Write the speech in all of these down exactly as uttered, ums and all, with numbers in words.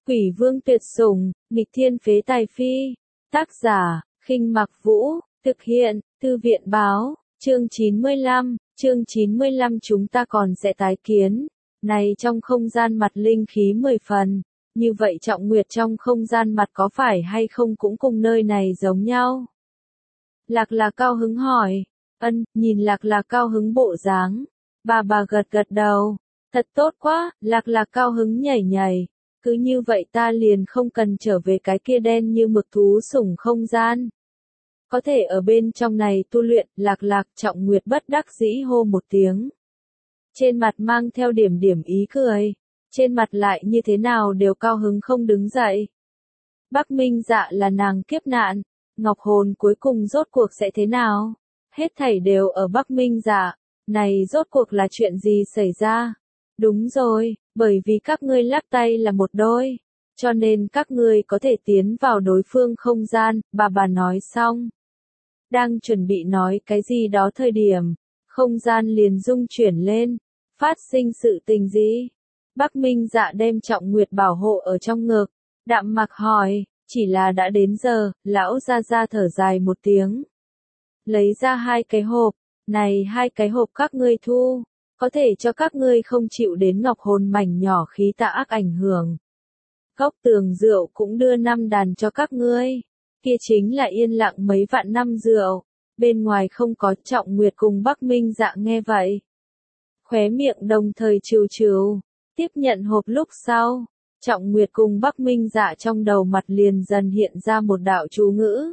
Quỷ vương tuyệt sủng, nghịch thiên phế tài phi. Tác giả, Khinh Mặc Vũ, thực hiện, Thư viện báo, chương chín mươi lăm, chương chín mươi lăm chúng ta còn sẽ tái kiến. Này trong không gian mặt linh khí mười phần, như vậy Trọng Nguyệt trong không gian mặt có phải hay không cũng cùng nơi này giống nhau? Lạc Lạc cao hứng hỏi, ân, nhìn Lạc Lạc cao hứng bộ dáng, bà bà gật gật đầu, thật tốt quá, Lạc Lạc cao hứng nhảy nhảy. Cứ như vậy ta liền không cần trở về cái kia đen như mực thú sủng không gian. Có thể ở bên trong này tu luyện, Lạc Lạc Trọng Nguyệt bất đắc dĩ hô một tiếng. Trên mặt mang theo điểm điểm ý cười, trên mặt lại như thế nào đều cao hứng không đứng dậy. Bắc Minh Dạ là nàng kiếp nạn, Ngọc Hồn cuối cùng rốt cuộc sẽ thế nào? Hết thảy đều ở Bắc Minh Dạ, này rốt cuộc là chuyện gì xảy ra? Đúng rồi, bởi vì các ngươi lắc tay là một đôi, cho nên các ngươi có thể tiến vào đối phương không gian, bà bà nói xong. Đang chuẩn bị nói cái gì đó thời điểm, không gian liền rung chuyển lên, phát sinh sự tình gì? Bắc Minh Dạ đem Trọng Nguyệt bảo hộ ở trong ngực, đạm mặc hỏi, chỉ là đã đến giờ, lão ra ra thở dài một tiếng. Lấy ra hai cái hộp, này hai cái hộp các ngươi thu. Có thể cho các ngươi không chịu đến Ngọc Hồn mảnh nhỏ khí tà ác ảnh hưởng. Góc tường rượu cũng đưa năm đàn cho các ngươi. Kia chính là yên lặng mấy vạn năm rượu. Bên ngoài không có Trọng Nguyệt cùng Bắc Minh Dạ nghe vậy. Khóe miệng đồng thời trừ trừ. Tiếp nhận hộp lúc sau. Trọng Nguyệt cùng Bắc Minh Dạ trong đầu mặt liền dần hiện ra một đạo chú ngữ.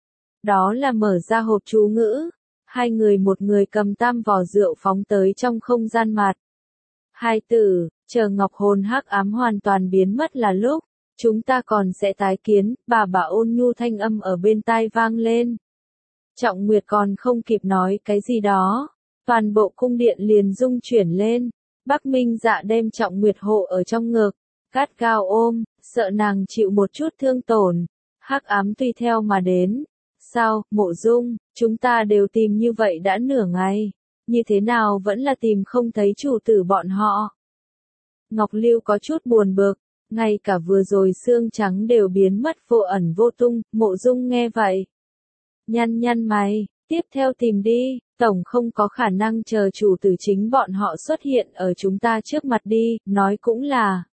Đó là mở ra hộp chú ngữ. Hai người một người cầm tam vò rượu phóng tới trong không gian mặt. Hai tử, chờ Ngọc Hồn hắc ám hoàn toàn biến mất là lúc, chúng ta còn sẽ tái kiến, bà bà ôn nhu thanh âm ở bên tai vang lên. Trọng Nguyệt còn không kịp nói cái gì đó, toàn bộ cung điện liền rung chuyển lên, Bắc Minh Dạ đem Trọng Nguyệt hộ ở trong ngực, gắt gao ôm, sợ nàng chịu một chút thương tổn, hắc ám tùy theo mà đến. Sao, Mộ Dung, chúng ta đều tìm như vậy đã nửa ngày, như thế nào vẫn là tìm không thấy chủ tử bọn họ. Ngọc Lưu có chút buồn bực, ngay cả vừa rồi xương trắng đều biến mất vô ẩn vô tung, Mộ Dung nghe vậy. Nhăn nhăn mày, tiếp theo tìm đi, tổng không có khả năng chờ chủ tử chính bọn họ xuất hiện ở chúng ta trước mặt đi, nói cũng là.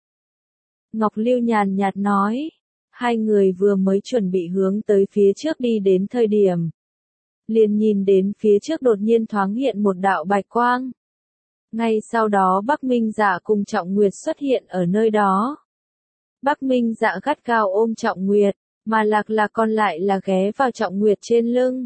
Ngọc Lưu nhàn nhạt nói. Hai người vừa mới chuẩn bị hướng tới phía trước đi đến thời điểm. Liền nhìn đến phía trước đột nhiên thoáng hiện một đạo bạch quang. Ngay sau đó Bắc Minh Dạ cùng Trọng Nguyệt xuất hiện ở nơi đó. Bắc Minh Dạ gắt gao ôm Trọng Nguyệt, mà Lạc Lạc còn lại là ghé vào Trọng Nguyệt trên lưng.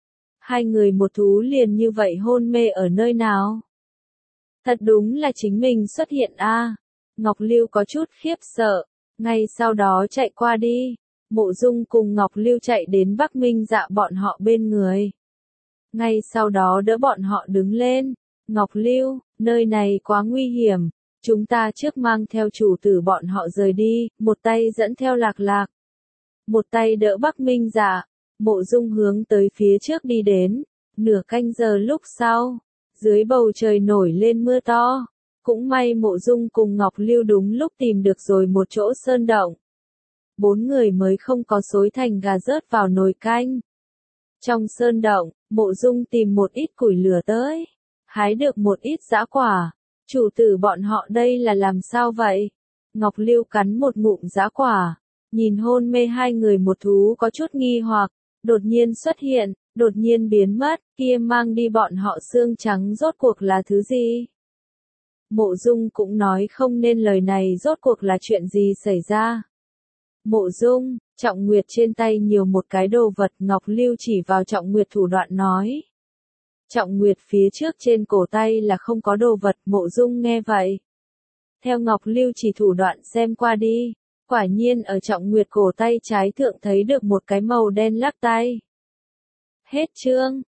Hai người một thú liền như vậy hôn mê ở nơi nào? Thật đúng là chính mình xuất hiện a. À. Ngọc Lưu có chút khiếp sợ. Ngay sau đó chạy qua đi, Mộ Dung cùng Ngọc Lưu chạy đến Bắc Minh Dạ bọn họ bên người. Ngay sau đó đỡ bọn họ đứng lên, Ngọc Lưu, nơi này quá nguy hiểm, chúng ta trước mang theo chủ tử bọn họ rời đi, một tay dẫn theo Lạc Lạc. Một tay đỡ Bắc Minh Dạ, Mộ Dung hướng tới phía trước đi đến, nửa canh giờ lúc sau, dưới bầu trời nổi lên mưa to. Cũng may Mộ Dung cùng Ngọc Lưu đúng lúc tìm được rồi một chỗ sơn động. Bốn người mới không có xối thành gà rớt vào nồi canh. Trong sơn động, Mộ Dung tìm một ít củi lửa tới, hái được một ít dã quả. Chủ tử bọn họ đây là làm sao vậy? Ngọc Lưu cắn một ngụm dã quả, nhìn hôn mê hai người một thú có chút nghi hoặc, đột nhiên xuất hiện, đột nhiên biến mất, kia mang đi bọn họ xương trắng rốt cuộc là thứ gì? Mộ Dung cũng nói không nên lời này rốt cuộc là chuyện gì xảy ra. Mộ Dung, Trọng Nguyệt trên tay nhiều một cái đồ vật, Ngọc Lưu chỉ vào Trọng Nguyệt thủ đoạn nói. Trọng Nguyệt phía trước trên cổ tay là không có đồ vật, Mộ Dung nghe vậy. Theo Ngọc Lưu chỉ thủ đoạn xem qua đi, quả nhiên ở Trọng Nguyệt cổ tay trái thượng thấy được một cái màu đen lắc tay. Hết chương.